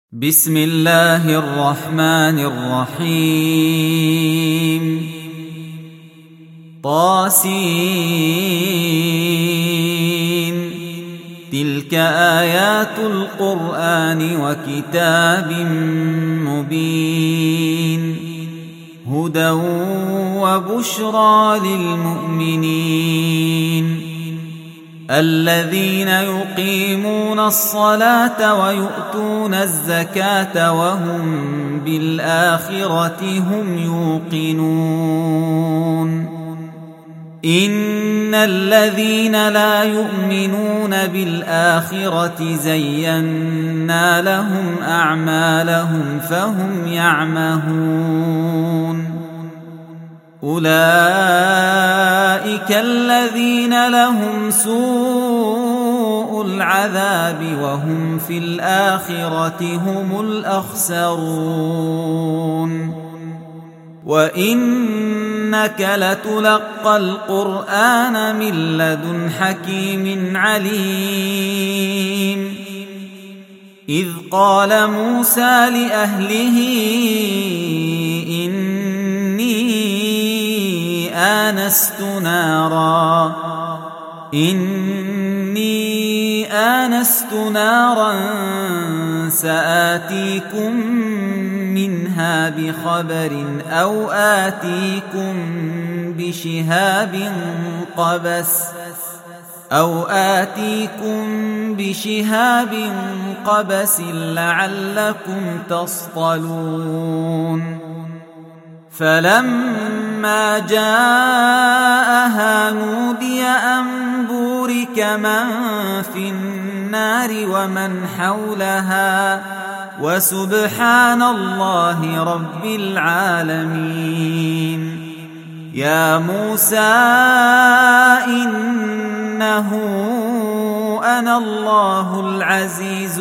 بسم الله الرحمن الرحيم طاسين تلك آيات القرآن وكتاب مبين هدى وبشرى للمؤمنين الذين يقيمون الصلاة ويؤتون الزكاة وهم بالآخرة هم يوقنون إن الذين لا يؤمنون بالآخرة زينا لهم أعمالهم فهم يعمهون أولئك الذين لهم سوء العذاب وهم في الآخرة هم الأخسرون وإنك لتلقى القرآن من لدن حكيم عليم إذ قال موسى لأهله إني آنست نارا سآتيكم منها بخبر أو آتيكم بشهاب قبس لعلكم تصطلون فلما جاءها نودي أن بورك من في النار ومن حولها وسبحان الله رب العالمين يا موسى إنه أنا الله العزيز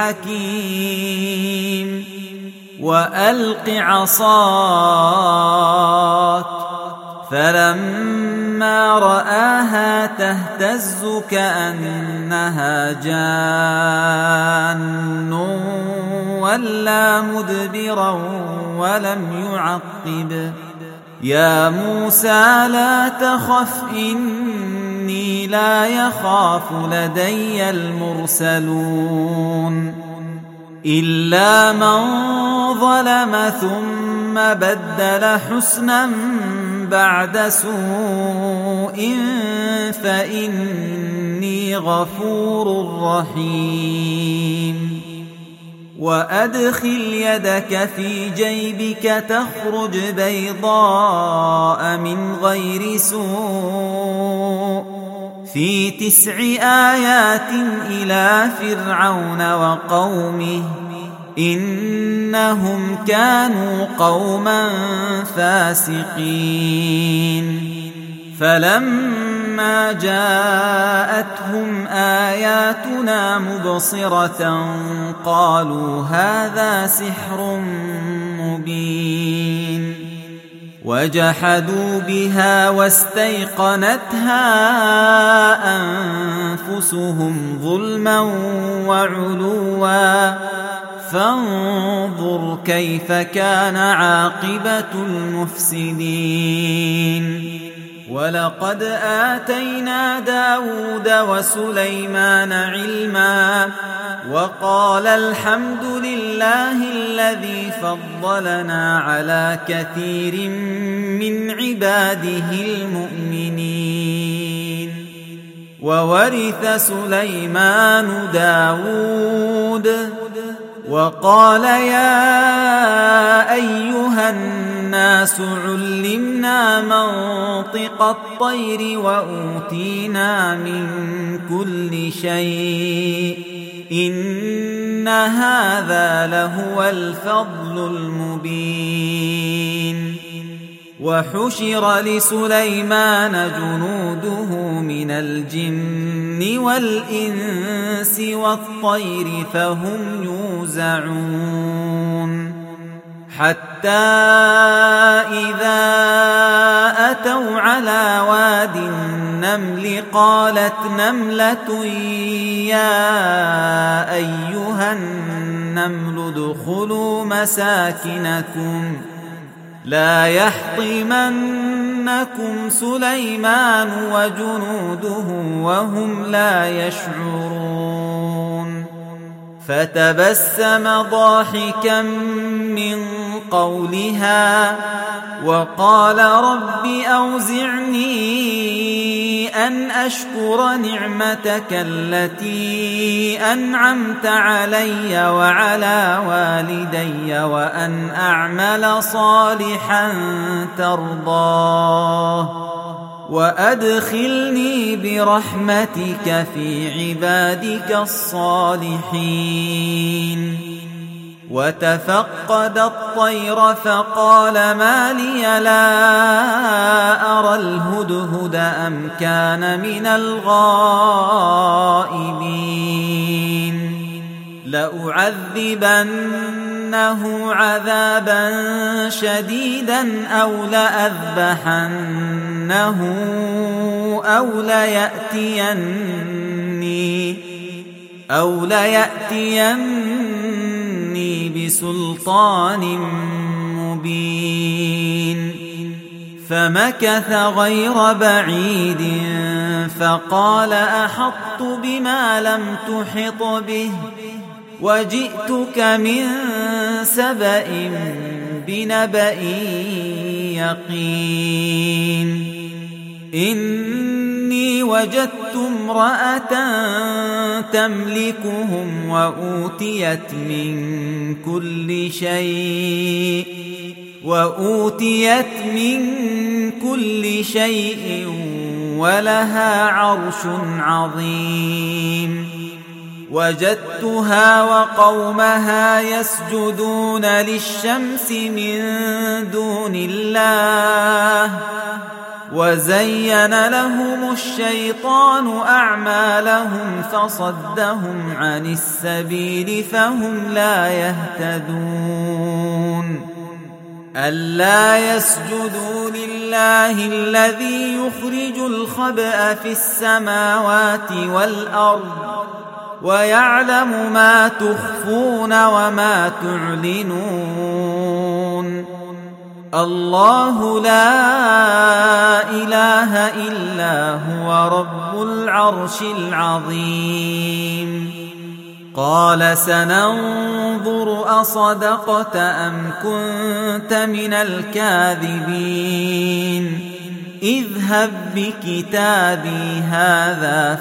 الحكيم وألق عصاك فلما رآها تهتز كأنها جان ولا مدبرا ولم يعقب يا موسى لا تخف إني لا يخاف لدي المرسلون إلا من ظلم ثم بدل حسنا بعد سوء فإني غفور رحيم وأدخل يدك في جيبك تخرج بيضاء من غير سوء في 9 آيات إلى فرعون وقومه إنهم كانوا قوما فاسقين فلما جاءتهم آياتنا مبصرة قالوا هذا سحر مبين وجحدوا بها واستيقنتها أنفسهم ظلما وعلوا فانظر كيف كان عاقبة المفسدين ولقد آتينا داود وسليمان علما وقال الحمد لله الذي فضلنا على كثير من عباده المؤمنين وورث سليمان داود وقال يا أيها الناس علمنا منطق الطير وأوتينا من كل شيء إن هذا لهو الفضل المبين وحشر لسليمان جنوده من الجن والإنس والطير فهم يوزعون حتى إذا أتوا على واد النمل قالت نملة يا أيها النمل النمل ادخلوا مساكنكم لا يحطمنكم سليمان وجنوده وهم لا يشعرون فتبسم ضاحكا من قولها وقال رب أوزعني أن أشكر نعمتك التي أنعمت علي وعلى والدي وأن أعمل صالحا ترضاه وأدخلني برحمتك في عبادك الصالحين وتفقد الطير فقال ما لي لا أرى الهدهد أم كان من الغائبين لأعذبنه عذابا شديدا أو لأذبحنه أو ليأتيني بسلطان مبين فمكث غير بعيد فقال أحطت بما لم تحط به وجئتك من سبأ بنبأ يقين إني وجدت امرأة تملكهم وأوتيت من كل شيء ولها عرش عظيم وجدتها وقومها يسجدون للشمس من دون الله وزين لهم الشيطان أعمالهم فصدهم عن السبيل فهم لا يهتدون ألا يسجدوا لله الذي يخرج الخبأ في السماوات والأرض ويعلم ما تخفون وما تعلنون الله لا إله إلا هو رب العرش العظيم قال سننظر أصدقت أم كنت من الكاذبين اذهب بكتابي هذا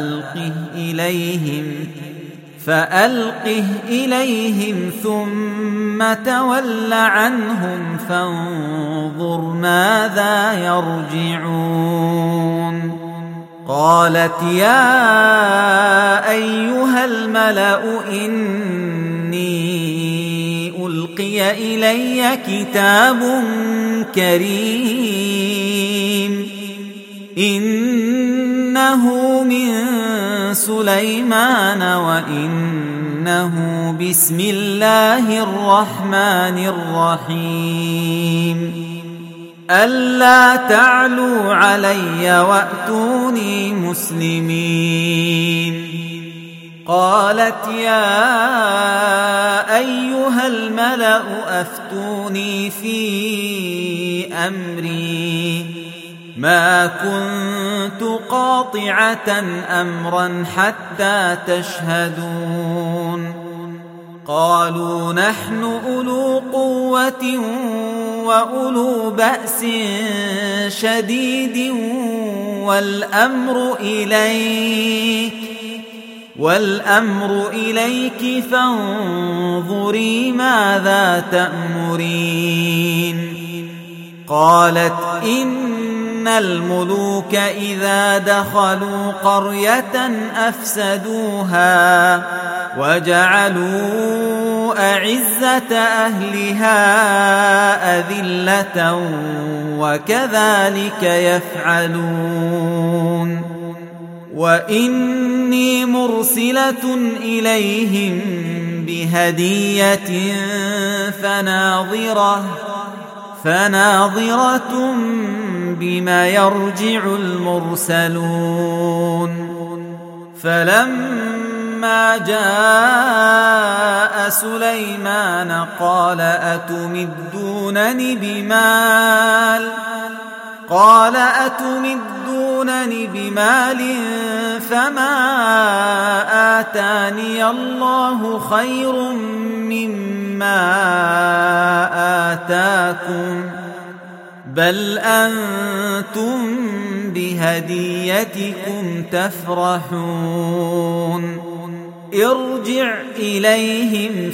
فألقه إليهم ثم تول عنهم فانظر ماذا يرجعون قالت يا أيها الملأ إني ألقي إلي كتاب كريم إنه من سليمان وإنه بسم الله الرحمن الرحيم ألا تعلوا علي وأتوني مسلمين قالت يا أيها الملأ أفتوني في أمري ما كنت قاطعة أمرا حتى تشهدون قالوا نحن أولو قوة وأولو بأس شديد والأمر إليك فانظري ماذا تأمرين قالت إن الملوك إذا دخلوا قرية أفسدوها وجعلوا أعزة أهلها أذلة وكذلك يفعلون وإني مرسلة إليهم بهدية فناظرة بما يرجع المرسلون فلما فلما جاء سليمان قال أتمدونني بمال فما آتاني الله خير مما آتاكم بل أنتم بهديتكم تفرحون ارجع إليهم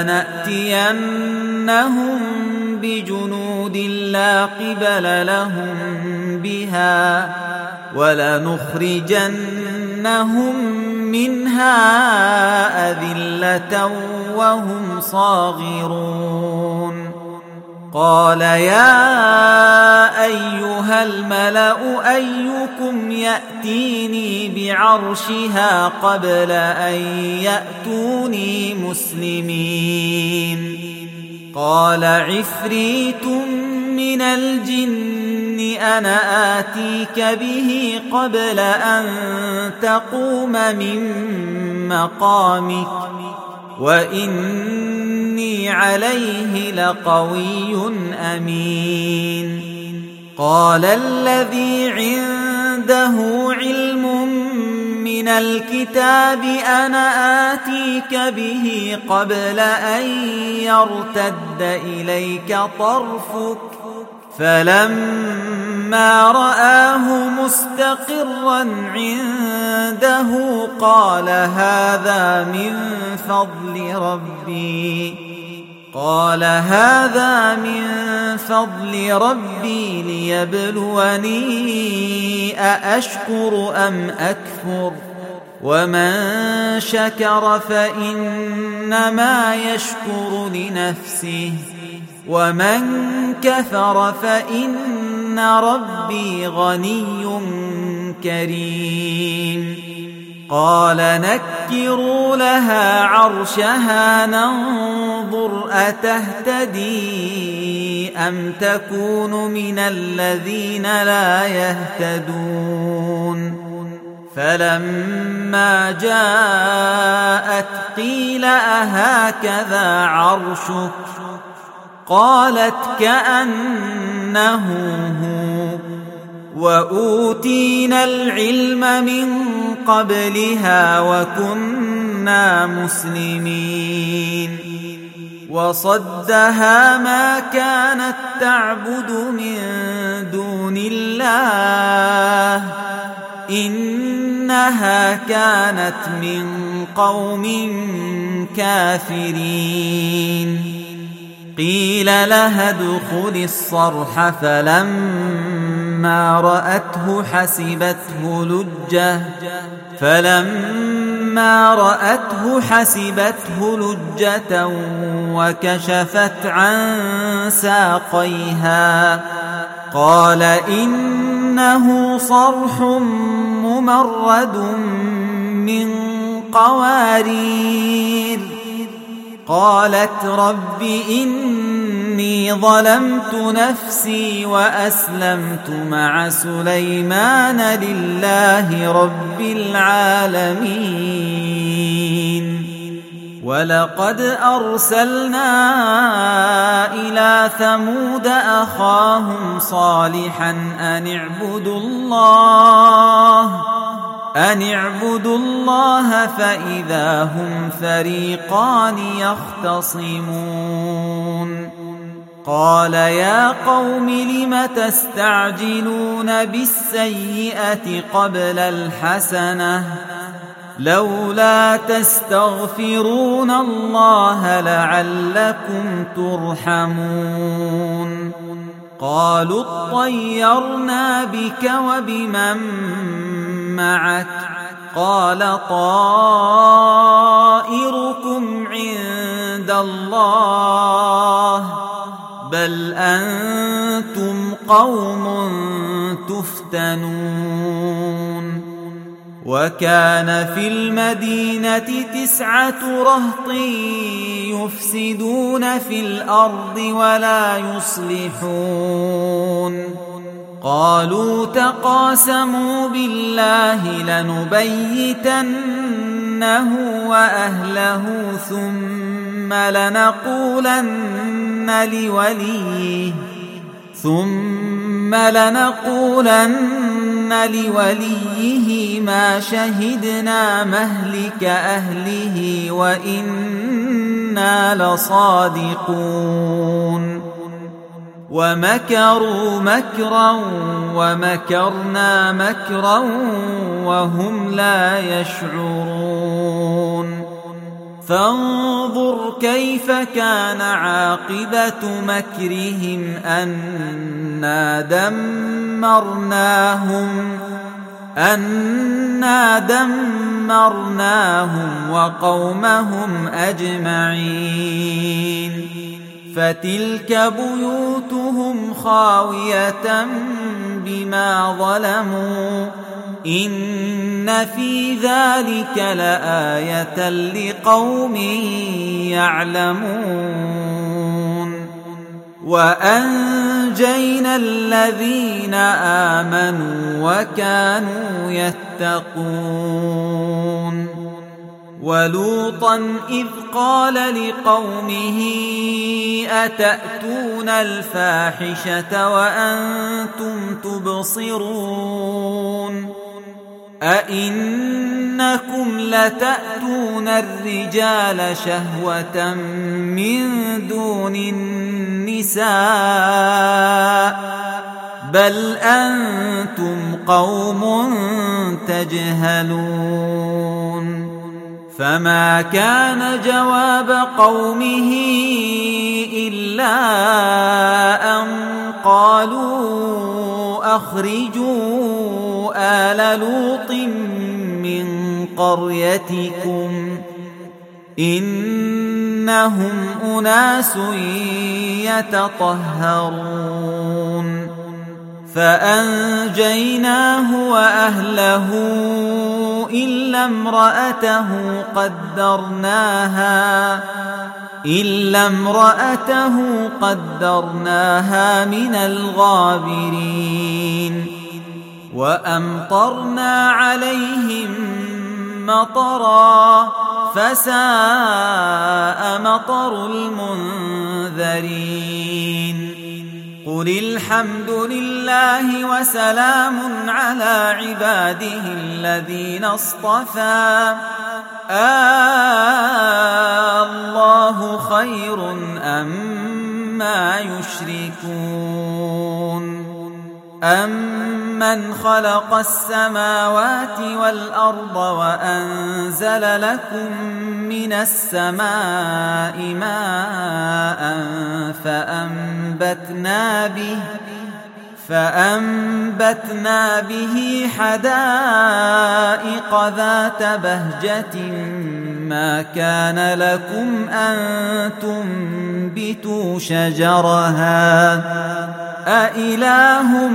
فلنأتينهم بجنود لا قبل لهم بها ولنخرجنهم منها أذلة وهم صاغرون قال يا أيها الملأ أيكم يأتيني بعرشها قبل أن يأتوني مسلمين قال عفريت من الجن أنا آتيك به قبل أن تقوم من مقامك وإني عليه لقوي أمين قال الذي عنده علم من الكتاب أنا آتيك به قبل أن يرتد إليك طرفك فلما رآه مستقرا عنده قال هذا من فضل ربي ليبلوني أأشكر أم أكفر ومن شكر فإنما يشكر لنفسه ومن كفر فإن ربي غني كريم قال نكروا لها عرشها ننظر أتهتدي أم تكون من الذين لا يهتدون فلما جاءت قيل أهكذا عرشك قالت كأنه هو وأوتينا العلم من قبلها وكنا مسلمين وصدها ما كانت تعبد من دون الله إنها كانت من قوم كافرين قيل لها ادخل الصرح فلما رأته حسبته لجة وكشفت عن ساقيها قال إنه صرح ممرد من قوارير قالت رب إني ظلمت نفسي وأسلمت مع سليمان لله رب العالمين ولقد أرسلنا إلى ثمود أخاهم صالحا أن اعبدوا الله فإذا هم فريقان يختصمون قال يا قوم لم تستعجلون بالسيئة قبل الحسنة لولا تستغفرون الله لعلكم ترحمون قالوا اطيرنا بك وبمن معك قال طائركم عند الله بل أنتم قوم تفتنون وكان في المدينة 9 رهط يفسدون في الأرض ولا يصلحون قالوا تقاسموا بالله لنبيتنه لنخرجنه وأهله ثم لنقولن لوليه ما شهدنا مهلك أهله وإنا لصادقون ومكروا مكرا ومكرنا مكرا وهم لا يشعرون فانظر كيف كان عاقبة مكرهم أنا دمرناهم وقومهم أجمعين فتلك بيوتهم خاوية بما ظلموا إن في ذلك لآية لقوم يعلمون وأنجينا الذين آمنوا وكانوا يتقون ولوطا إذ قال لقومه أتأتون الفاحشة وأنتم تبصرون أئنكم لتأتون الرجال شهوة من دون النساء بل أنتم قوم تجهلون فما كان جواب قومه إلا أن قالوا أخرجوا آل لوط من قريتكم إنهم أناس يتطهرون فأنجيناه وأهله إلا امرأته قدرناها من الغابرين وأمطرنا عليهم مطرا فساء مطر المنذرين قل الحمد لله وسلام على عباده الذين اصطفى الله خير أما يشركون أمن خلق السماوات والأرض وأنزل لكم من السماء ماء فأنبتنا به حدائق ذات بهجة ما كان لكم أن تنبتوا شجرها أإله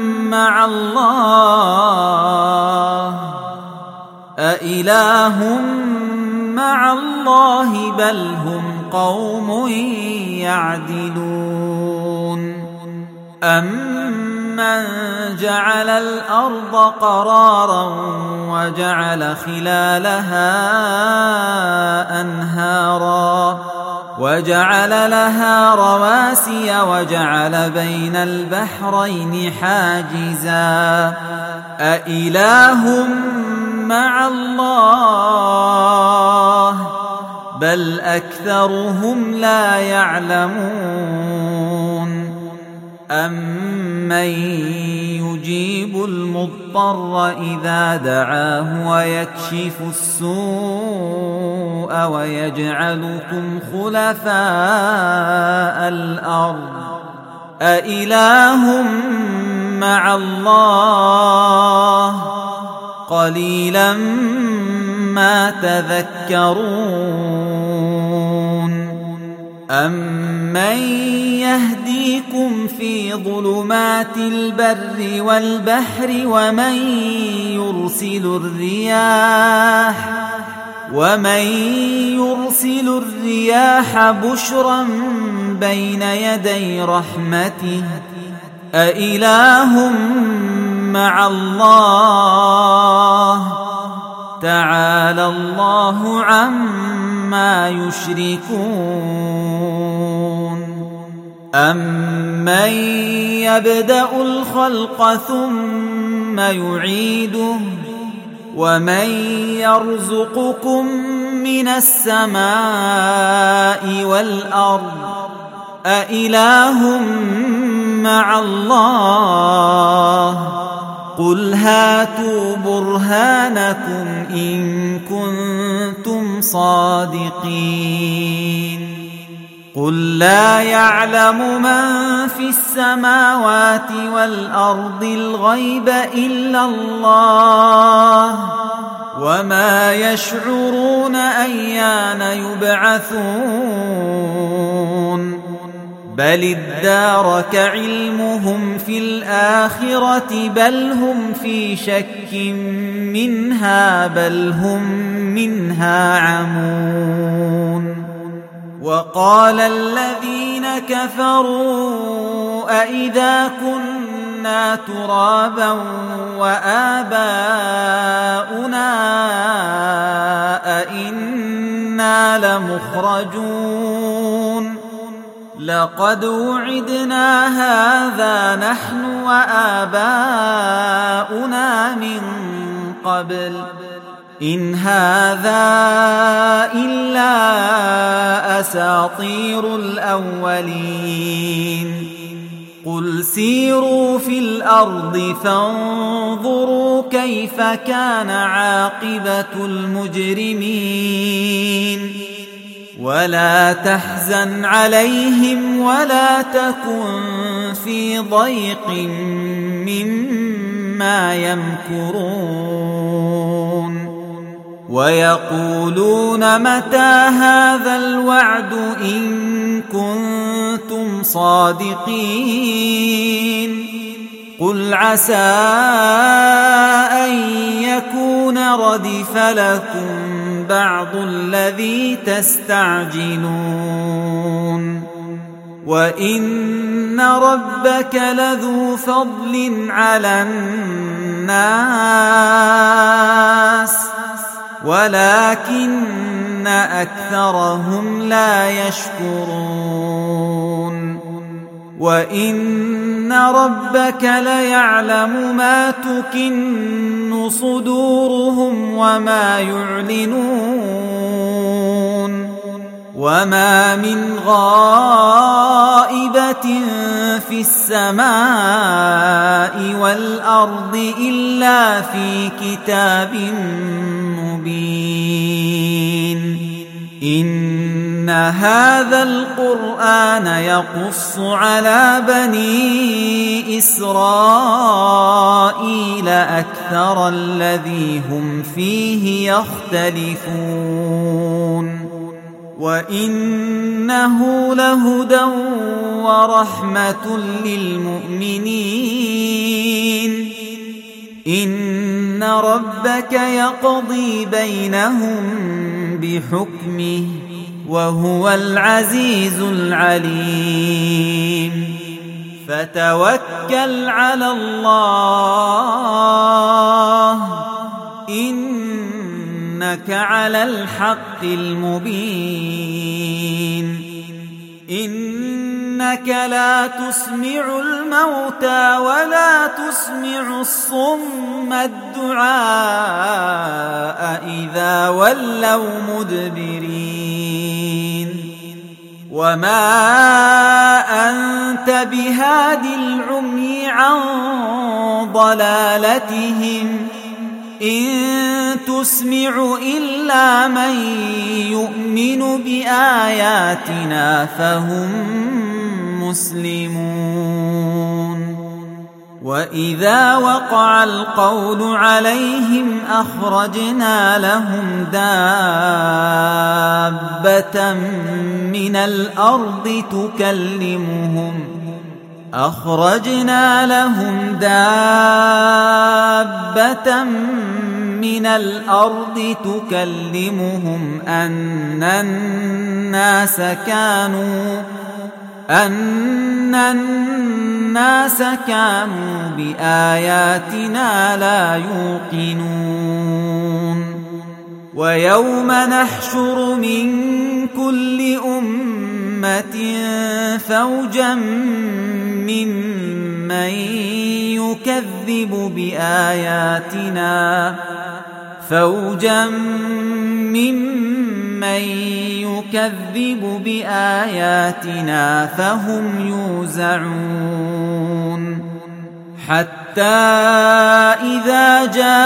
مع الله بل هم قوم يعدلون أمن جعل الأرض قرارا وجعل خلالها أنهارا وجعل لها رواسي وجعل بين البحرين حاجزا أإله مع الله بل أكثرهم لا يعلمون أمن يجيب المضطر إذا دعاه ويكشف السوء ويجعلكم خلفاء الأرض أإله مع الله قليلا ما تذكرون أمن يهديكم في ظلمات البر والبحر ومن يرسل الرياح بشرا بين يدي رحمته أإله مع الله تعالى الله عما يشركون أمن يبدأ الخلق ثم يعيده ومن يرزقكم من السماء والأرض أإله مع الله قل هاتوا برهانكم إن كنتم صادقين قل لا يعلم من في السماوات والأرض الغيب إلا الله وما يشعرون أيان يبعثون بل ادارك علمهم في الآخرة بل هم في شك منها بل هم منها عمون وقال الذين كفروا أئذا كنا ترابا وآباؤنا أئنا لمخرجون لقد وعدنا هذا نحن وآباؤنا من قبل إن هذا إلا أساطير الأولين قل سيروا في الأرض فانظروا كيف كان عاقبة المجرمين ولا تحزن عليهم ولا تكن في ضيق مما يمكرون ويقولون متى هذا الوعد إن كنتم صادقين قل عسى أن يكون ردف لكم بعض الذي تستعجلون وإن ربك لذو فضل على الناس ولكن أكثرهم لا يشكرون وإن ربك ليعلم ما تكن صدورهم وما يعلنون وما من غائبة في السماء والأرض إلا في كتاب مبين إن هذا القرآن يقص على بني إسرائيل أكثر الذي هم فيه يختلفون وإنه لهدى ورحمة للمؤمنين إن ربك يقضي بينهم بحكمه وهو العزيز العليم فتوكل على الله إنك على الحق المبين إنك لا تسمع الموتى ولا تسمع الصم الدعاء إذا ولوا مدبرين وما أنت بهاد العمي عن ضلالتهم إن تسمع إلا من يؤمن بآياتنا فهم مسلمون وإذا وقع القول عليهم أخرجنا لهم دابة من الأرض تكلمهم أن الناس كانوا بآياتنا لا يوقنون ويوم نحشر من كل أمة فوجا ممن يكذب بآياتنا فهم يوزعون حتى إذا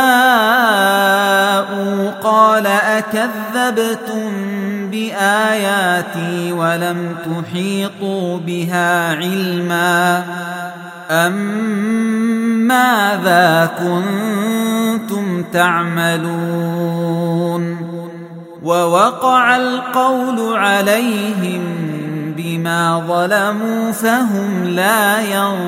جاءوا قال أكذبتم بآياتي ولم تحيطوا بها علما أم ماذا كنتم تعملون ووقع القول عليهم بما ظلموا فهم لا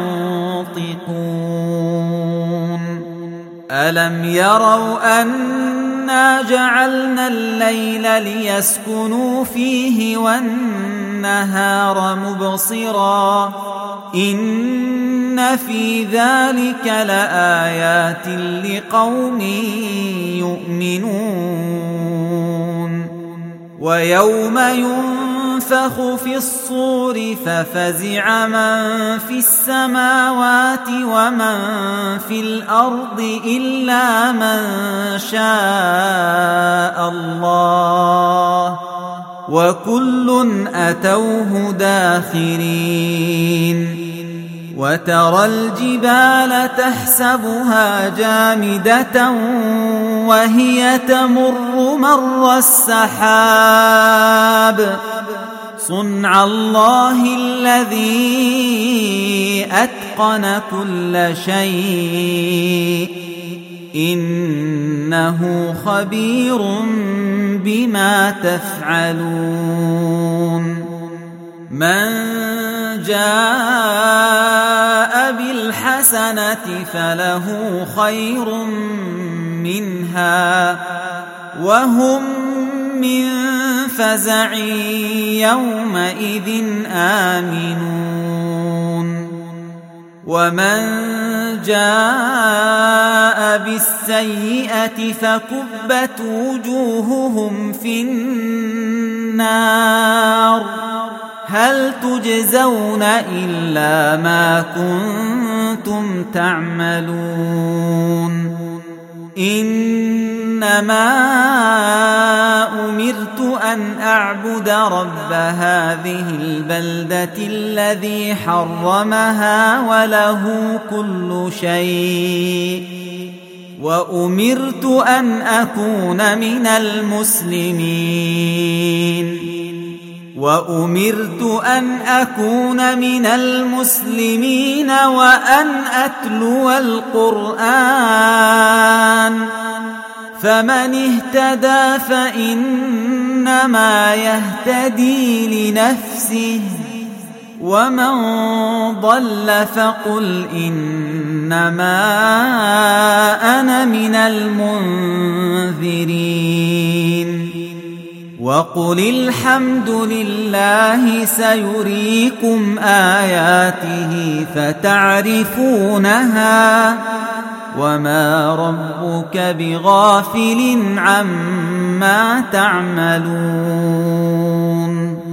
ينطقون ألم يروا أنا جعلنا الليل ليسكنوا فيه والنهار مبصرا إن في ذلك لآيات لقوم يؤمنون ويوم ينفخ في الصور ففزع من في السماوات ومن في الأرض إلا من شاء الله وكل أتوه داخرين وترى الجبال تحسبها جامدة وهي تمر مر السحاب صنع الله الذي أتقن كل شيء إنه خبير بما تفعلون من جاء بالحسنة فله خير منها وهم من فزع يومئذ آمنون ومن جاء بالسيئة فكبت وجوههم في النار هل تجزون إلا ما كنتم تعملون إنما أمرت أن أعبد رب هذه البلدة الذي حرمها وله كل شيء وأمرت أن أكون من المسلمين وأن أتلو القرآن فمن اهتدى فإنما يهتدي لنفسه ومن ضل فقل إنما أنا من المنذرين وقل الحمد لله سيريكم آياته فتعرفونها وما ربك بغافل عما تعملون